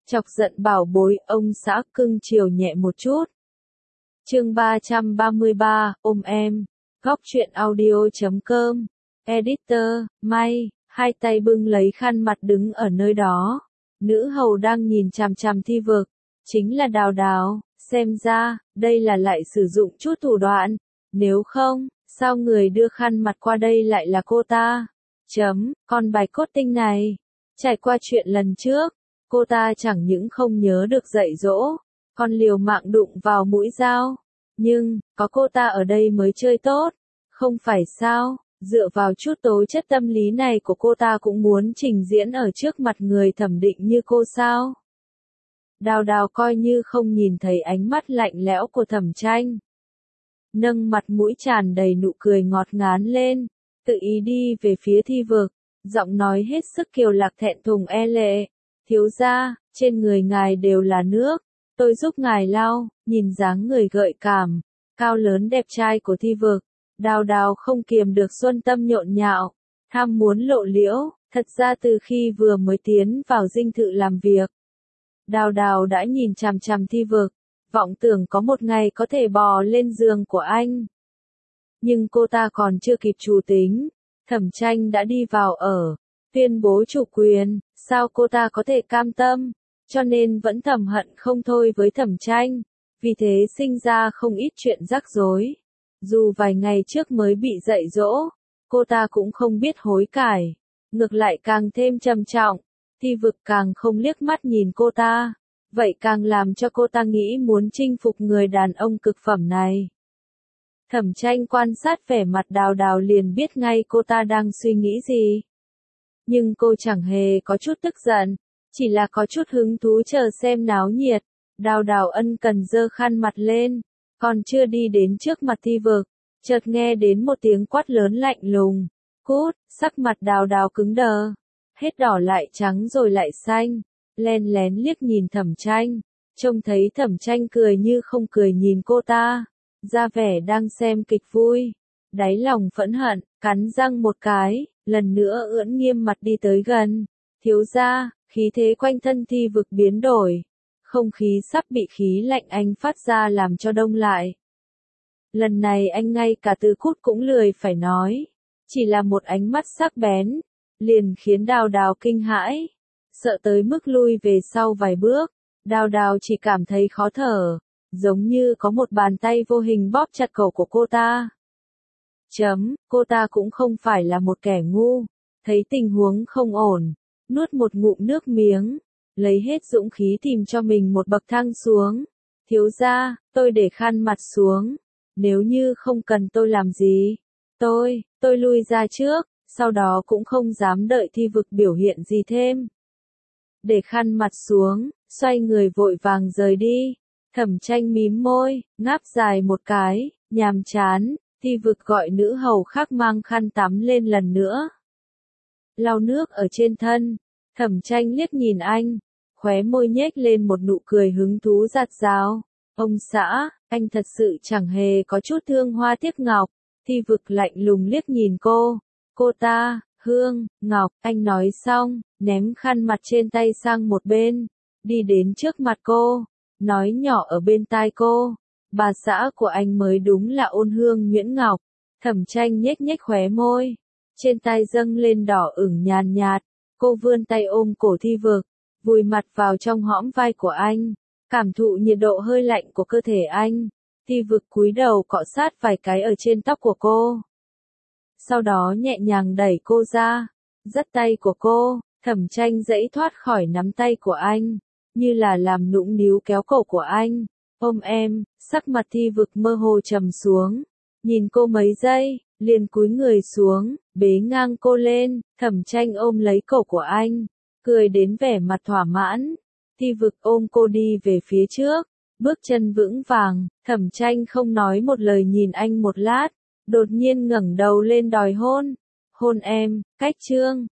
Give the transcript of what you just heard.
Chọc giận bảo bối, ông xã cưng chiều nhẹ một chút. Chương 333, ôm em. Góc truyện audio.com. Editor, May, hai tay bưng lấy khăn mặt đứng ở nơi đó. Nữ hầu đang nhìn chằm chằm Thi Vực, chính là Đào Đào, xem ra, đây là lại sử dụng chút thủ đoạn. Nếu không, sao người đưa khăn mặt qua đây lại là cô ta? Con bài cốt tinh này. Trải qua chuyện lần trước, cô ta chẳng những không nhớ được dạy dỗ, còn liều mạng đụng vào mũi dao. Nhưng, có cô ta ở đây mới chơi tốt, không phải sao? Dựa vào chút tố chất tâm lý này của cô ta cũng muốn trình diễn ở trước mặt người thẩm định như cô sao? Đào Đào coi như không nhìn thấy ánh mắt lạnh lẽo của Thẩm Tranh. Nâng mặt mũi tràn đầy nụ cười ngọt ngán lên, tự ý đi về phía Thi Vực, giọng nói hết sức kiều lạc thẹn thùng e lệ. Thiếu gia, trên người ngài đều là nước, tôi giúp ngài lau. Nhìn dáng người gợi cảm, cao lớn đẹp trai của Thi Vực, Đào Đào không kiềm được xuân tâm nhộn nhạo, tham muốn lộ liễu. Thật ra từ khi vừa mới tiến vào dinh thự làm việc, Đào Đào đã nhìn chằm chằm Thi Vực, vọng tưởng có một ngày có thể bò lên giường của anh. Nhưng cô ta còn chưa kịp chủ tính, Thẩm Tranh đã đi vào ở, tuyên bố chủ quyền, sao cô ta có thể cam tâm, cho nên vẫn thầm hận không thôi với Thẩm Tranh, vì thế sinh ra không ít chuyện rắc rối. Dù vài ngày trước mới bị dạy dỗ, cô ta cũng không biết hối cải, ngược lại càng thêm trầm trọng. Thi Vực càng không liếc mắt nhìn cô ta, vậy càng làm cho cô ta nghĩ muốn chinh phục người đàn ông cực phẩm này. Thẩm Tranh quan sát vẻ mặt Đào Đào liền biết ngay cô ta đang suy nghĩ gì. Nhưng cô chẳng hề có chút tức giận, chỉ là có chút hứng thú chờ xem náo nhiệt. Đào Đào ân cần giơ khăn mặt lên, còn chưa đi đến trước mặt Thi Vực, chợt nghe đến một tiếng quát lớn lạnh lùng. Cút, sắc mặt Đào Đào cứng đờ, hết đỏ lại trắng rồi lại xanh, len lén liếc nhìn Thẩm Tranh, trông thấy Thẩm Tranh cười như không cười nhìn cô ta, ra vẻ đang xem kịch vui. Đáy lòng phẫn hận, cắn răng một cái, lần nữa ưỡn nghiêm mặt đi tới gần. Thiếu gia, khí thế quanh thân Thi Vực biến đổi, không khí sắp bị khí lạnh anh phát ra làm cho đông lại. Lần này anh ngay cả từ cút cũng lười phải nói, chỉ là một ánh mắt sắc bén, liền khiến Đào Đào kinh hãi, sợ tới mức lui về sau vài bước. Đào Đào chỉ cảm thấy khó thở, giống như có một bàn tay vô hình bóp chặt cổ của cô ta. Cô ta cũng không phải là một kẻ ngu, thấy tình huống không ổn, nuốt một ngụm nước miếng, lấy hết dũng khí tìm cho mình một bậc thang xuống. Thiếu gia, tôi để khăn mặt xuống, nếu như không cần tôi làm gì, tôi lui ra trước, sau đó cũng không dám đợi Thi Vực biểu hiện gì thêm. Để khăn mặt xuống, xoay người vội vàng rời đi. Thẩm Tranh mím môi, ngáp dài một cái, nhàm chán. Thi Vực gọi nữ hầu khác mang khăn tắm lên lần nữa, lau nước ở trên thân. Thẩm Tranh liếc nhìn anh, khóe môi nhếch lên một nụ cười hứng thú rạt rào. Ông xã, anh thật sự chẳng hề có chút thương hoa tiếc ngọc. Thi Vực lạnh lùng liếc nhìn cô ta, Hương, Ngọc. Anh nói xong, ném khăn mặt trên tay sang một bên, đi đến trước mặt cô, nói nhỏ ở bên tai cô. Bà xã của anh mới đúng là Ôn Hương Nhuyễn Ngọc. Thẩm Tranh nhếch nhếch khóe môi, trên tay dâng lên đỏ ửng nhàn nhạt. Cô vươn tay ôm cổ Thi Vực, vùi mặt vào trong hõm vai của anh, cảm thụ nhiệt độ hơi lạnh của cơ thể anh. Thi Vực cúi đầu cọ sát vài cái ở trên tóc của cô, sau đó nhẹ nhàng đẩy cô ra, dắt tay của cô. Thẩm Tranh giãy thoát khỏi nắm tay của anh, như là làm nũng níu kéo cổ của anh. Ôm em. Sắc mặt Thi Vực mơ hồ trầm xuống, nhìn cô mấy giây, liền cúi người xuống, bế ngang cô lên. Thẩm Tranh ôm lấy cổ của anh, cười đến vẻ mặt thỏa mãn. Thi Vực ôm cô đi về phía trước, bước chân vững vàng. Thẩm Tranh không nói một lời nhìn anh một lát, đột nhiên ngẩng đầu lên đòi hôn. Hôn em. Cách chương